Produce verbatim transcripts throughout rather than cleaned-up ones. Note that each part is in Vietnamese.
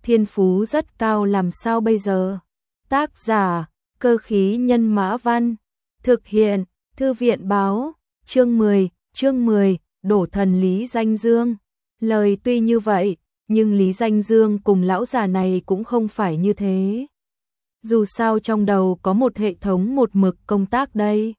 thiên phú rất cao làm sao bây giờ? Tác giả, Cơ khí nhân mã văn. Thực hiện, Thư viện báo. Chương mười, chương mười, đổ thần Lý Danh Dương. Lời tuy như vậy, nhưng Lý Danh Dương cùng lão già này cũng không phải như thế. Dù sao trong đầu có một hệ thống một mực công tác đây.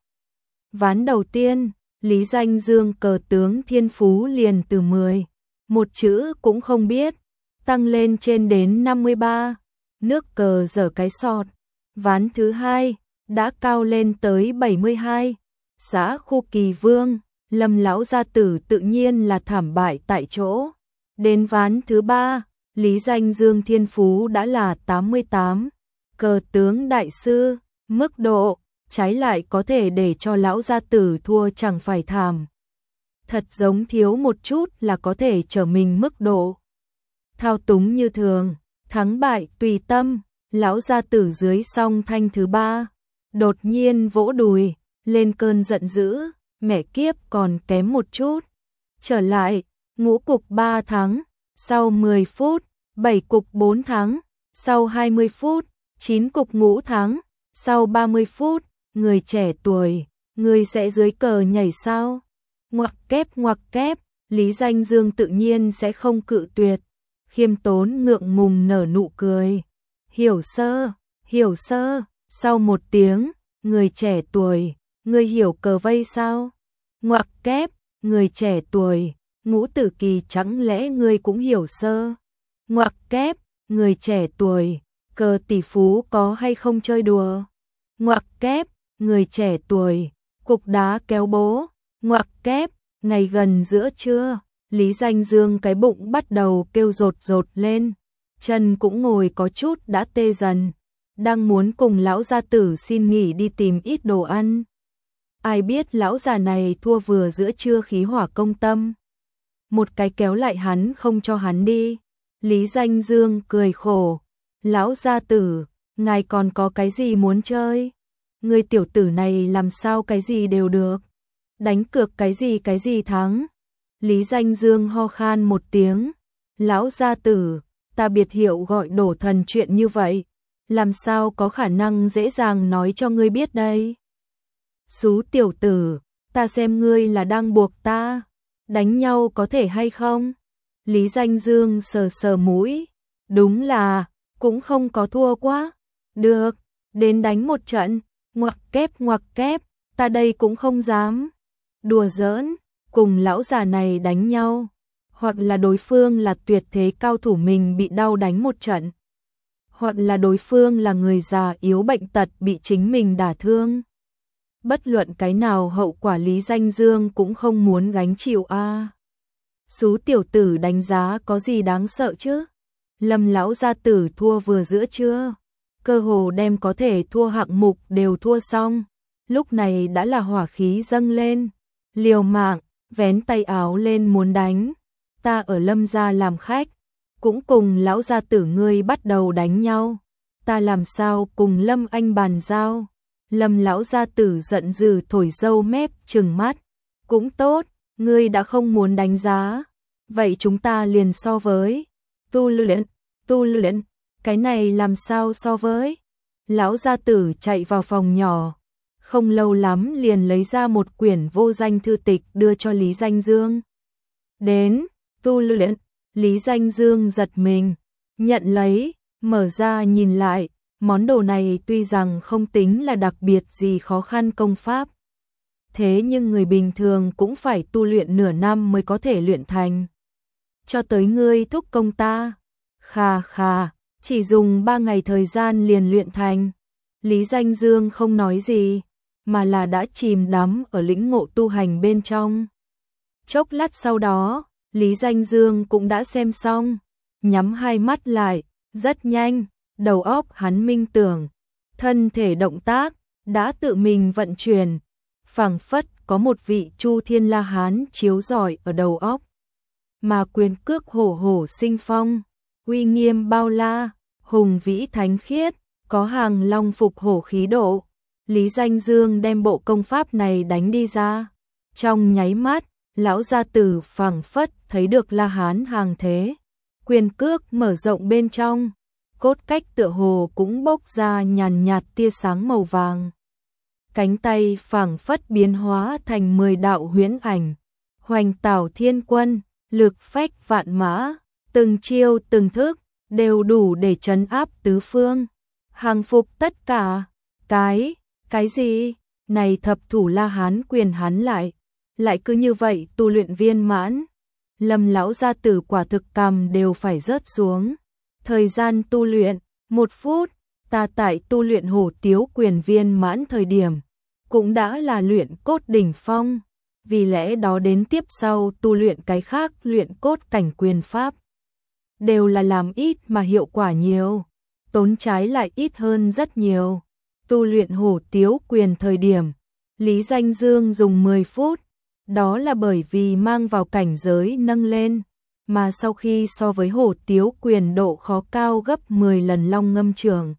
Ván đầu tiên, Lý Danh Dương cờ tướng thiên phú liền từ mười, một chữ cũng không biết, tăng lên trên đến năm mươi ba, nước cờ dở cái sọt. Ván thứ hai, đã cao lên tới bảy mươi hai, xã khu kỳ vương, Lâm lão gia tử tự nhiên là thảm bại tại chỗ. Đến ván thứ ba, Lý Danh Dương thiên phú đã là tám mươi tám, cờ tướng đại sư, mức độ, trái lại có thể để cho lão gia tử thua chẳng phải thảm. Thật giống thiếu một chút là có thể trở mình mức độ. Thao túng như thường, thắng bại tùy tâm, lão gia tử dưới song thanh thứ ba, đột nhiên vỗ đùi, lên cơn giận dữ, mẹ kiếp còn kém một chút. Trở lại, ngũ cục ba thắng, sau mười phút, bảy cục bốn thắng, sau hai mươi phút, chín cục ngũ thắng, sau ba mươi phút, người trẻ tuổi, người sẽ dưới cờ nhảy sao? Ngoặc kép ngoặc kép, Lý Danh Dương tự nhiên sẽ không cự tuyệt, khiêm tốn ngượng ngùng nở nụ cười. Hiểu sơ, hiểu sơ, sau một tiếng, người trẻ tuổi, người hiểu cờ vây sao? Ngoặc kép, người trẻ tuổi, Ngũ Tử Kỳ chẳng lẽ ngươi cũng hiểu sơ? Ngoặc kép, người trẻ tuổi, cờ tỷ phú có hay không chơi đùa? Ngoặc kép, người trẻ tuổi, cục đá kéo bố. Ngoặc kép, ngày gần giữa trưa, Lý Danh Dương cái bụng bắt đầu kêu rột rột lên, chân cũng ngồi có chút đã tê dần, đang muốn cùng lão gia tử xin nghỉ đi tìm ít đồ ăn. Ai biết lão già này thua vừa giữa trưa khí hỏa công tâm, một cái kéo lại hắn không cho hắn đi. Lý Danh Dương cười khổ, lão gia tử, ngài còn có cái gì muốn chơi? Người tiểu tử này làm sao cái gì đều được, đánh cược cái gì cái gì thắng. Lý Danh Dương ho khan một tiếng, lão gia tử, ta biệt hiệu gọi đổ thần chuyện như vậy, làm sao có khả năng dễ dàng nói cho ngươi biết đây. Xú tiểu tử, ta xem ngươi là đang buộc ta, đánh nhau có thể hay không? Lý Danh Dương sờ sờ mũi, đúng là, cũng không có thua quá. Được, đến đánh một trận, ngoặc kép ngoặc kép, ta đây cũng không dám. Đùa giỡn, cùng lão già này đánh nhau, hoặc là đối phương là tuyệt thế cao thủ mình bị đau đánh một trận, hoặc là đối phương là người già yếu bệnh tật bị chính mình đả thương. Bất luận cái nào hậu quả Lý Danh Dương cũng không muốn gánh chịu a. À. Xú tiểu tử đánh giá có gì đáng sợ chứ? Lâm lão gia tử thua vừa giữa trưa, cơ hồ đem có thể thua hạng mục đều thua xong, lúc này đã là hỏa khí dâng lên, liều mạng, vén tay áo lên muốn đánh. Ta ở Lâm gia làm khách, cũng cùng lão gia tử ngươi bắt đầu đánh nhau, ta làm sao cùng Lâm anh bàn giao? Lâm lão gia tử giận dữ thổi râu mép trừng mắt, cũng tốt, ngươi đã không muốn đánh giá, vậy chúng ta liền so với. Tu luyện, tu luyện, cái này làm sao so với? Lão gia tử chạy vào phòng nhỏ, không lâu lắm liền lấy ra một quyển vô danh thư tịch đưa cho Lý Danh Dương. Đến, tu luyện, Lý Danh Dương giật mình, nhận lấy, mở ra nhìn lại, món đồ này tuy rằng không tính là đặc biệt gì khó khăn công pháp, thế nhưng người bình thường cũng phải tu luyện nửa năm mới có thể luyện thành. Cho tới ngươi thúc công ta, khà khà, chỉ dùng ba ngày thời gian liền luyện thành. Lý Danh Dương không nói gì, mà là đã chìm đắm ở lĩnh ngộ tu hành bên trong. Chốc lát sau đó, Lý Danh Dương cũng đã xem xong, nhắm hai mắt lại, rất nhanh, đầu óc hắn minh tưởng, thân thể động tác đã tự mình vận chuyển, phảng phất có một vị Chu Thiên La Hán chiếu rọi ở đầu óc, mà quyền cước hổ hổ sinh phong, uy nghiêm bao la, hùng vĩ thánh khiết, có hàng long phục hổ khí độ. Lý Danh Dương đem bộ công pháp này đánh đi ra, trong nháy mắt, lão gia tử phảng phất thấy được La Hán hàng thế, quyền cước mở rộng bên trong, cốt cách tựa hồ cũng bốc ra nhàn nhạt tia sáng màu vàng. Cánh tay phảng phất biến hóa thành mười đạo huyễn ảnh, hoành tảo thiên quân, lực phách vạn mã, từng chiêu từng thức, đều đủ để trấn áp tứ phương, hàng phục tất cả. Cái, cái gì? Này thập thủ La Hán quyền hắn lại, lại cứ như vậy tu luyện viên mãn. Lâm lão gia tử quả thực cằm đều phải rớt xuống. Thời gian tu luyện, một phút, ta tại tu luyện hổ tiếu quyền viên mãn thời điểm, cũng đã là luyện cốt đỉnh phong, vì lẽ đó đến tiếp sau tu luyện cái khác luyện cốt cảnh quyền pháp. Đều là làm ít mà hiệu quả nhiều, tốn trái lại ít hơn rất nhiều. Tu luyện hổ tiếu quyền thời điểm, Lý Danh Dương dùng mười phút, đó là bởi vì mang vào cảnh giới nâng lên, mà sau khi so với hổ tiếu quyền độ khó cao gấp mười lần long ngâm trường.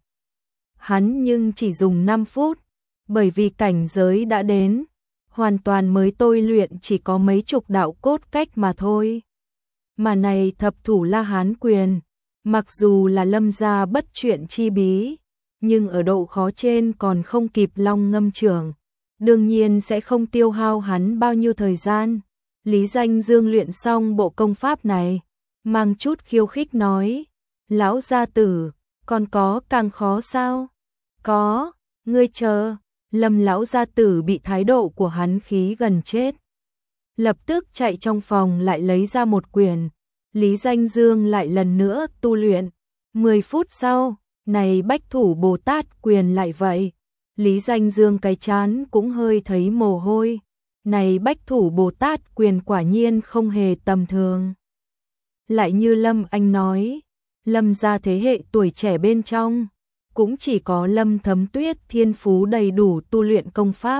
Hắn nhưng chỉ dùng năm phút, bởi vì cảnh giới đã đến, hoàn toàn mới tôi luyện chỉ có mấy chục đạo cốt cách mà thôi. Mà này thập thủ La Hán quyền, mặc dù là Lâm gia bất truyện chi bí, nhưng ở độ khó trên còn không kịp long ngâm trường, đương nhiên sẽ không tiêu hao hắn bao nhiêu thời gian. Lý Danh Dương luyện xong bộ công pháp này, mang chút khiêu khích nói, lão gia tử, còn có càng khó sao? Có, ngươi chờ. Lâm lão gia tử bị thái độ của hắn khí gần chết. Lập tức chạy trong phòng lại lấy ra một quyền, Lý Danh Dương lại lần nữa tu luyện. mười phút sau, này bách thủ Bồ Tát quyền lại vậy. Lý Danh Dương cái chán cũng hơi thấy mồ hôi. Này bách thủ Bồ Tát quyền quả nhiên không hề tầm thường. Lại như Lâm Anh nói, Lâm gia thế hệ tuổi trẻ bên trong, cũng chỉ có Lâm Thấm Tuyết thiên phú đầy đủ tu luyện công pháp.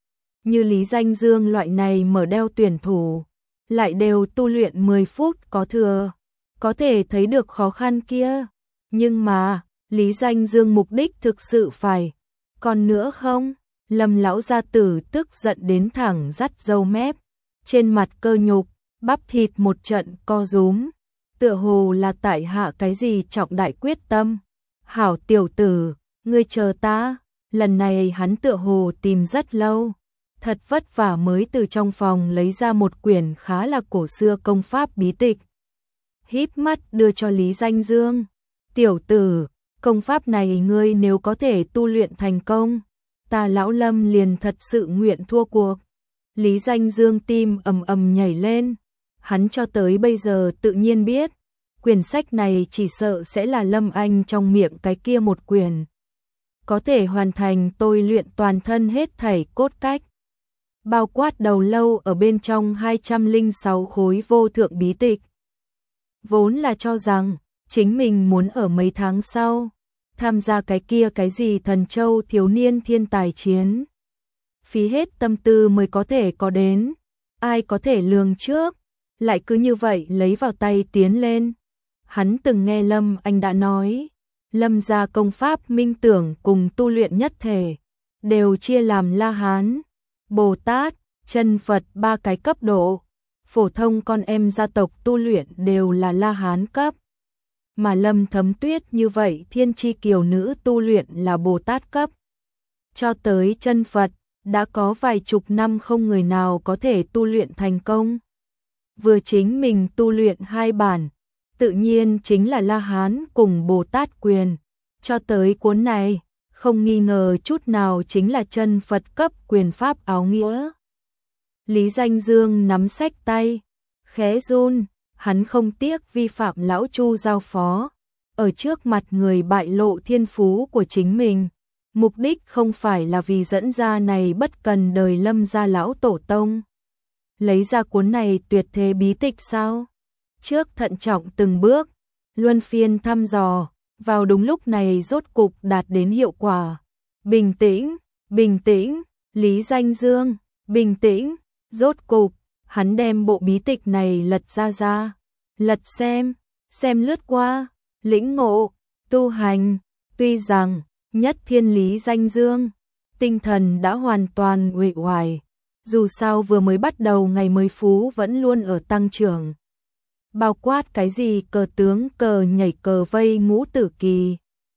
Như Lý Danh Dương loại này mở đeo tuyển thủ, lại đều tu luyện mười phút có thừa, có thể thấy được khó khăn kia. Nhưng mà, Lý Danh Dương mục đích thực sự phải, còn nữa không? Lâm lão gia tử tức giận đến thẳng dắt râu mép, trên mặt cơ nhục, bắp thịt một trận co rúm, tựa hồ là tại hạ cái gì trọng đại quyết tâm. Hảo tiểu tử, ngươi chờ ta. Lần này hắn tựa hồ tìm rất lâu, thật vất vả mới từ trong phòng lấy ra một quyển khá là cổ xưa công pháp bí tịch. Híp mắt đưa cho Lý Danh Dương. Tiểu tử, công pháp này ngươi nếu có thể tu luyện thành công, ta lão Lâm liền thật sự nguyện thua cuộc. Lý Danh Dương tim ầm ầm nhảy lên, hắn cho tới bây giờ tự nhiên biết, quyển sách này chỉ sợ sẽ là Lâm Anh trong miệng cái kia một quyển, có thể hoàn thành tôi luyện toàn thân hết thảy cốt cách, bao quát đầu lâu ở bên trong hai trăm lẻ sáu khối vô thượng bí tịch. Vốn là cho rằng chính mình muốn ở mấy tháng sau tham gia cái kia cái gì Thần Châu thiếu niên thiên tài chiến, phí hết tâm tư mới có thể có đến, ai có thể lường trước, lại cứ như vậy lấy vào tay tiến lên. Hắn từng nghe Lâm Anh đã nói, Lâm gia công pháp minh tưởng cùng tu luyện nhất thể, đều chia làm La Hán, Bồ Tát, Chân Phật ba cái cấp độ. Phổ thông con em gia tộc tu luyện đều là La Hán cấp, mà Lâm Thấm Tuyết như vậy thiên chi kiều nữ tu luyện là Bồ Tát cấp. Cho tới Chân Phật, đã có vài chục năm không người nào có thể tu luyện thành công. Vừa chính mình tu luyện hai bản, tự nhiên chính là La Hán cùng Bồ Tát quyền. Cho tới cuốn này, không nghi ngờ chút nào chính là Chân Phật cấp quyền pháp áo nghĩa. Lý Danh Dương nắm sách tay, khẽ run, hắn không tiếc vi phạm lão Chu giao phó, ở trước mặt người bại lộ thiên phú của chính mình. Mục đích không phải là vì dẫn ra này bất cần đời Lâm gia lão tổ tông. Lấy ra cuốn này tuyệt thế bí tịch sao? Trước thận trọng từng bước, luân phiên thăm dò, vào đúng lúc này rốt cục đạt đến hiệu quả. Bình tĩnh, bình tĩnh, Lý Danh Dương, bình tĩnh, rốt cục, hắn đem bộ bí tịch này lật ra ra, lật xem, xem lướt qua, lĩnh ngộ, tu hành, tuy rằng nhất thiên Lý Danh Dương, tinh thần đã hoàn toàn uể oải, dù sao vừa mới bắt đầu ngày mới phú vẫn luôn ở tăng trưởng. bao quát cái gì cờ tướng, cờ nhảy, cờ vây, ngũ tử kỳ,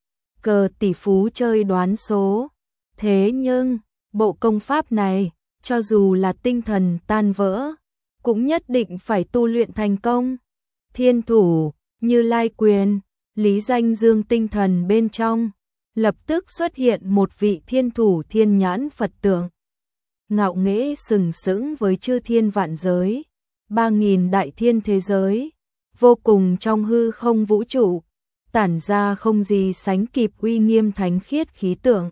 cờ tỷ phú, chơi đoán số. Thế nhưng, bộ công pháp này, cho dù là tinh thần tan vỡ, cũng nhất định phải tu luyện thành công. Thiên thủ, Như Lai quyền, Lý Danh Dương tinh thần bên trong, lập tức xuất hiện một vị thiên thủ thiên nhãn Phật tượng. Ngạo nghễ sừng sững với chư thiên vạn giới, ba nghìn đại thiên thế giới, vô cùng trong hư không vũ trụ, tản ra không gì sánh kịp uy nghiêm thánh khiết khí tượng.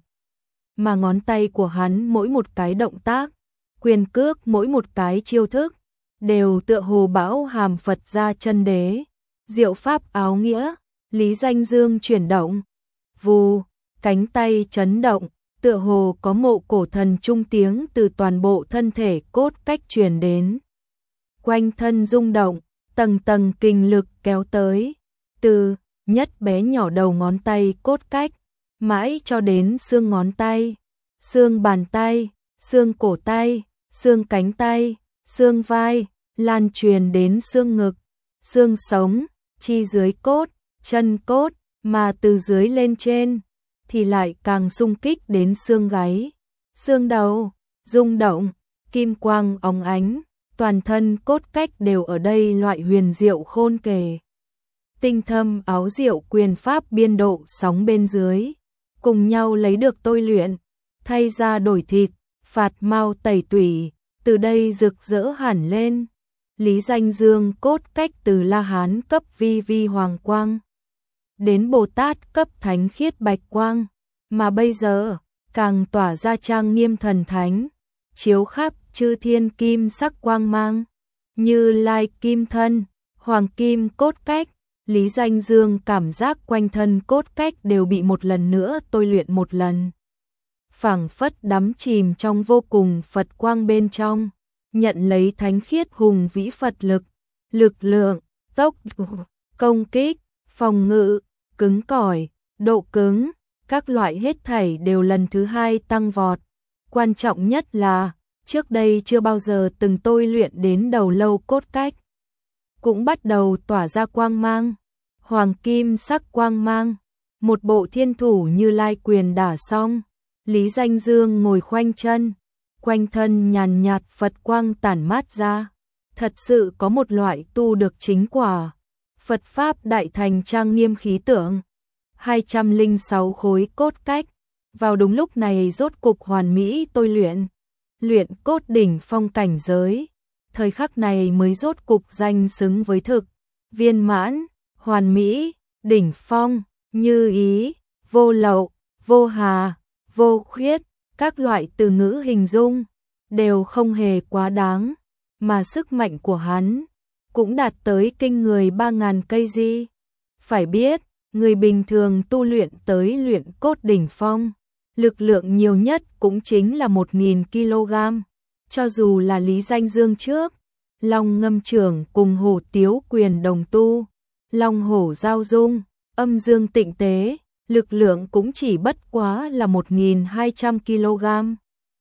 Mà ngón tay của hắn mỗi một cái động tác, quyền cước mỗi một cái chiêu thức, đều tựa hồ bão hàm Phật gia chân đế, diệu pháp áo nghĩa. Lý Danh Dương chuyển động, vù, cánh tay chấn động, tựa hồ có mộ cổ thần trung tiếng từ toàn bộ thân thể cốt cách truyền đến. Quanh thân rung động, tầng tầng kinh lực kéo tới, từ nhất bé nhỏ đầu ngón tay cốt cách, mãi cho đến xương ngón tay, xương bàn tay, xương cổ tay, xương cánh tay, xương vai, lan truyền đến xương ngực, xương sống, chi dưới cốt, chân cốt, mà từ dưới lên trên thì lại càng xung kích đến xương gáy, xương đầu, rung động, kim quang óng ánh, toàn thân cốt cách đều ở đây loại huyền diệu khôn kể. Tinh thâm áo diệu quyền pháp biên độ sóng bên dưới, cùng nhau lấy được tôi luyện, thay ra đổi thịt, phạt mau tẩy tủy, từ đây rực rỡ hẳn lên. Lý Danh Dương cốt cách từ La Hán cấp vi vi hoàng quang đến Bồ Tát cấp thánh khiết bạch quang, mà bây giờ càng tỏa ra trang nghiêm thần thánh, chiếu khắp chư thiên kim sắc quang mang, Như Lai kim thân, hoàng kim cốt cách. Lý Danh Dương cảm giác quanh thân cốt cách đều bị một lần nữa tôi luyện một lần, phảng phất đắm chìm trong vô cùng Phật quang bên trong, nhận lấy thánh khiết hùng vĩ Phật lực, lực lượng, tốc độ, công kích, phòng ngự, cứng cỏi, độ cứng, các loại hết thảy đều lần thứ hai tăng vọt. Quan trọng nhất là, trước đây chưa bao giờ từng tôi luyện đến đầu lâu cốt cách, cũng bắt đầu tỏa ra quang mang, hoàng kim sắc quang mang. Một bộ thiên thủ Như Lai quyền đả xong, Lý Danh Dương ngồi khoanh chân, quanh thân nhàn nhạt Phật quang tản mát ra, thật sự có một loại tu được chính quả, Phật pháp đại thành trang nghiêm khí tượng. hai trăm lẻ sáu khối cốt cách, vào đúng lúc này rốt cục hoàn mỹ tôi luyện, luyện cốt đỉnh phong cảnh giới, thời khắc này mới rốt cục danh xứng với thực, viên mãn, hoàn mỹ, đỉnh phong, như ý, vô lậu, vô hà, vô khuyết, các loại từ ngữ hình dung đều không hề quá đáng, mà sức mạnh của hắn cũng đạt tới kinh người ba nghìn cây di. Phải biết, người bình thường tu luyện tới luyện cốt đỉnh phong, lực lượng nhiều nhất cũng chính là một nghìn ki lô gam. Cho dù là Lý Danh Dương trước, Long Ngâm Trưởng cùng Hổ Tiếu Quyền đồng tu, Long Hổ giao dung, âm dương tịnh tế, lực lượng cũng chỉ bất quá là một nghìn hai trăm ki lô gam.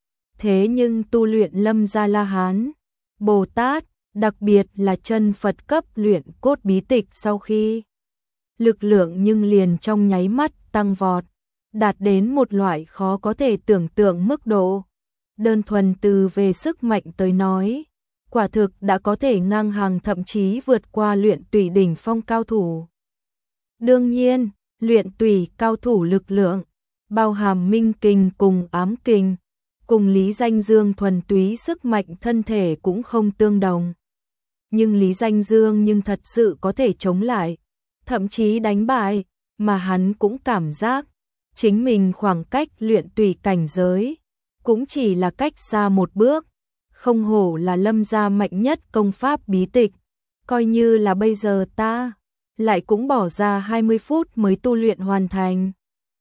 Thế nhưng tu luyện Lâm Gia La Hán, Bồ Tát, đặc biệt là chân Phật cấp luyện cốt bí tịch sau khi, lực lượng nhưng liền trong nháy mắt tăng vọt, đạt đến một loại khó có thể tưởng tượng mức độ. Đơn thuần từ về sức mạnh tới nói, quả thực đã có thể ngang hàng thậm chí vượt qua luyện tùy đỉnh phong cao thủ. Đương nhiên, luyện tùy cao thủ lực lượng, bao hàm minh kình cùng ám kình, cùng Lý Danh Dương thuần túy sức mạnh thân thể cũng không tương đồng. Nhưng Lý Danh Dương nhưng thật sự có thể chống lại, thậm chí đánh bại, mà hắn cũng cảm giác chính mình khoảng cách luyện tùy cảnh giới cũng chỉ là cách xa một bước, không hổ là Lâm gia mạnh nhất công pháp bí tịch, coi như là bây giờ ta lại cũng bỏ ra hai mươi phút mới tu luyện hoàn thành.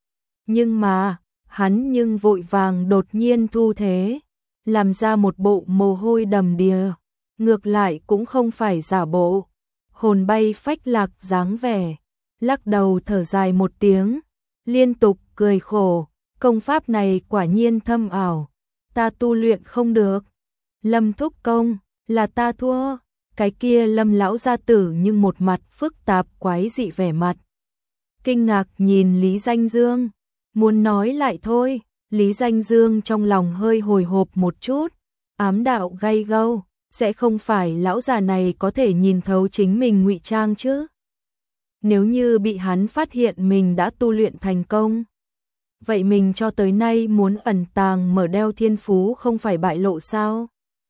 Nhưng mà, hắn nhưng vội vàng đột nhiên thu thế, làm ra một bộ mồ hôi đầm đìa, ngược lại cũng không phải giả bộ, hồn bay phách lạc dáng vẻ, lắc đầu thở dài một tiếng, liên tục cười khổ, công pháp này quả nhiên thâm ảo, ta tu luyện không được. Lâm thúc công, là ta thua, cái kia Lâm lão gia tử nhưng một mặt phức tạp quái dị vẻ mặt. Kinh ngạc nhìn Lý Danh Dương, muốn nói lại thôi, Lý Danh Dương trong lòng hơi hồi hộp một chút, ám đạo gay gâu, sẽ không phải lão già này có thể nhìn thấu chính mình ngụy trang chứ? Nếu như bị hắn phát hiện mình đã tu luyện thành công, vậy mình cho tới nay muốn ẩn tàng mở đeo thiên phú không phải bại lộ sao?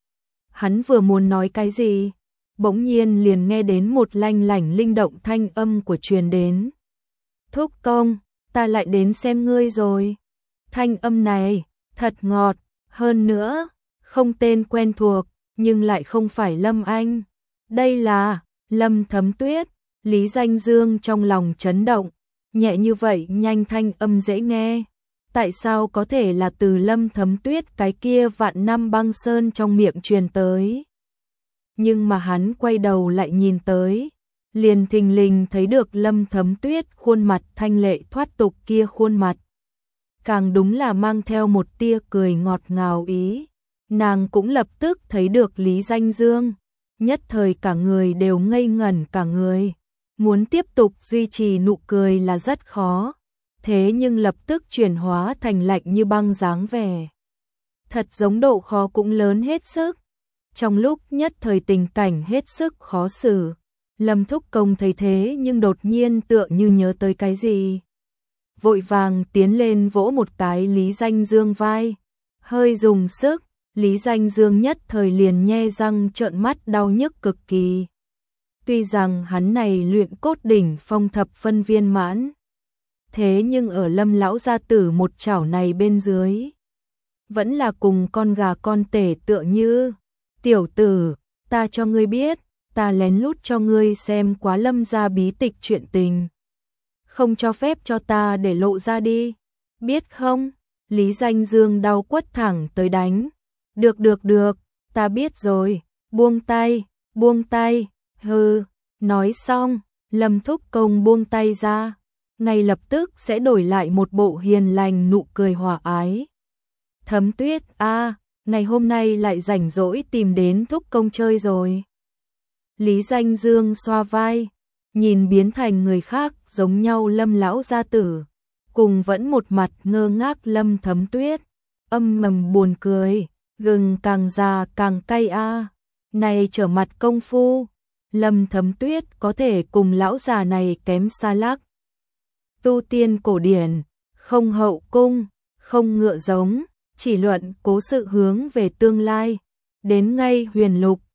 Hắn vừa muốn nói cái gì, bỗng nhiên liền nghe đến một lanh lảnh linh động thanh âm của truyền đến. Thúc công, ta lại đến xem ngươi rồi. Thanh âm này, thật ngọt, hơn nữa, không tên quen thuộc, nhưng lại không phải Lâm Anh. Đây là Lâm Thấm Tuyết. Lý Danh Dương trong lòng chấn động, nhẹ như vậy nhanh thanh âm dễ nghe. Tại sao có thể là từ Lâm Thấm Tuyết cái kia vạn năm băng sơn trong miệng truyền tới? Nhưng mà hắn quay đầu lại nhìn tới, liền thình lình thấy được Lâm Thấm Tuyết khuôn mặt thanh lệ thoát tục kia khuôn mặt. Càng đúng là mang theo một tia cười ngọt ngào ý. Nàng cũng lập tức thấy được Lý Danh Dương, nhất thời cả người đều ngây ngẩn cả người. Muốn tiếp tục duy trì nụ cười là rất khó, thế nhưng lập tức chuyển hóa thành lạnh như băng dáng vẻ. Thật giống độ khó cũng lớn hết sức. Trong lúc nhất thời tình cảnh hết sức khó xử, Lâm Thúc Công thấy thế nhưng đột nhiên tựa như nhớ tới cái gì. Vội vàng tiến lên vỗ một cái Lý Danh Dương vai, hơi dùng sức, Lý Danh Dương nhất thời liền nhe răng trợn mắt đau nhức cực kỳ. Tuy rằng hắn này luyện cốt đỉnh phong thập phân viên mãn, thế nhưng ở Lâm lão gia tử một chảo này bên dưới, vẫn là cùng con gà con tể tựa như. Tiểu tử, ta cho ngươi biết, ta lén lút cho ngươi xem quá Lâm gia bí tịch chuyện tình. Không cho phép cho ta để lộ ra đi, biết không? Lý Danh Dương đau quất thẳng tới đánh. Được được được, ta biết rồi, buông tay, buông tay, hừ. Nói xong, Lâm Thúc Công buông tay ra, ngay lập tức sẽ đổi lại một bộ hiền lành nụ cười hòa ái. Thấm Tuyết a, à, ngày hôm nay lại rảnh rỗi tìm đến Thúc Công chơi rồi. Lý Danh Dương xoa vai, nhìn biến thành người khác giống nhau Lâm lão gia tử, cùng vẫn một mặt ngơ ngác Lâm Thấm Tuyết, âm mầm buồn cười, gừng càng già càng cay a. À. Này trở mặt công phu, Lâm Thấm Tuyết có thể cùng lão già này kém xa lắc. Tu tiên cổ điển, không hậu cung, không ngựa giống, chỉ luận cố sự hướng về tương lai, đến ngay huyền lục,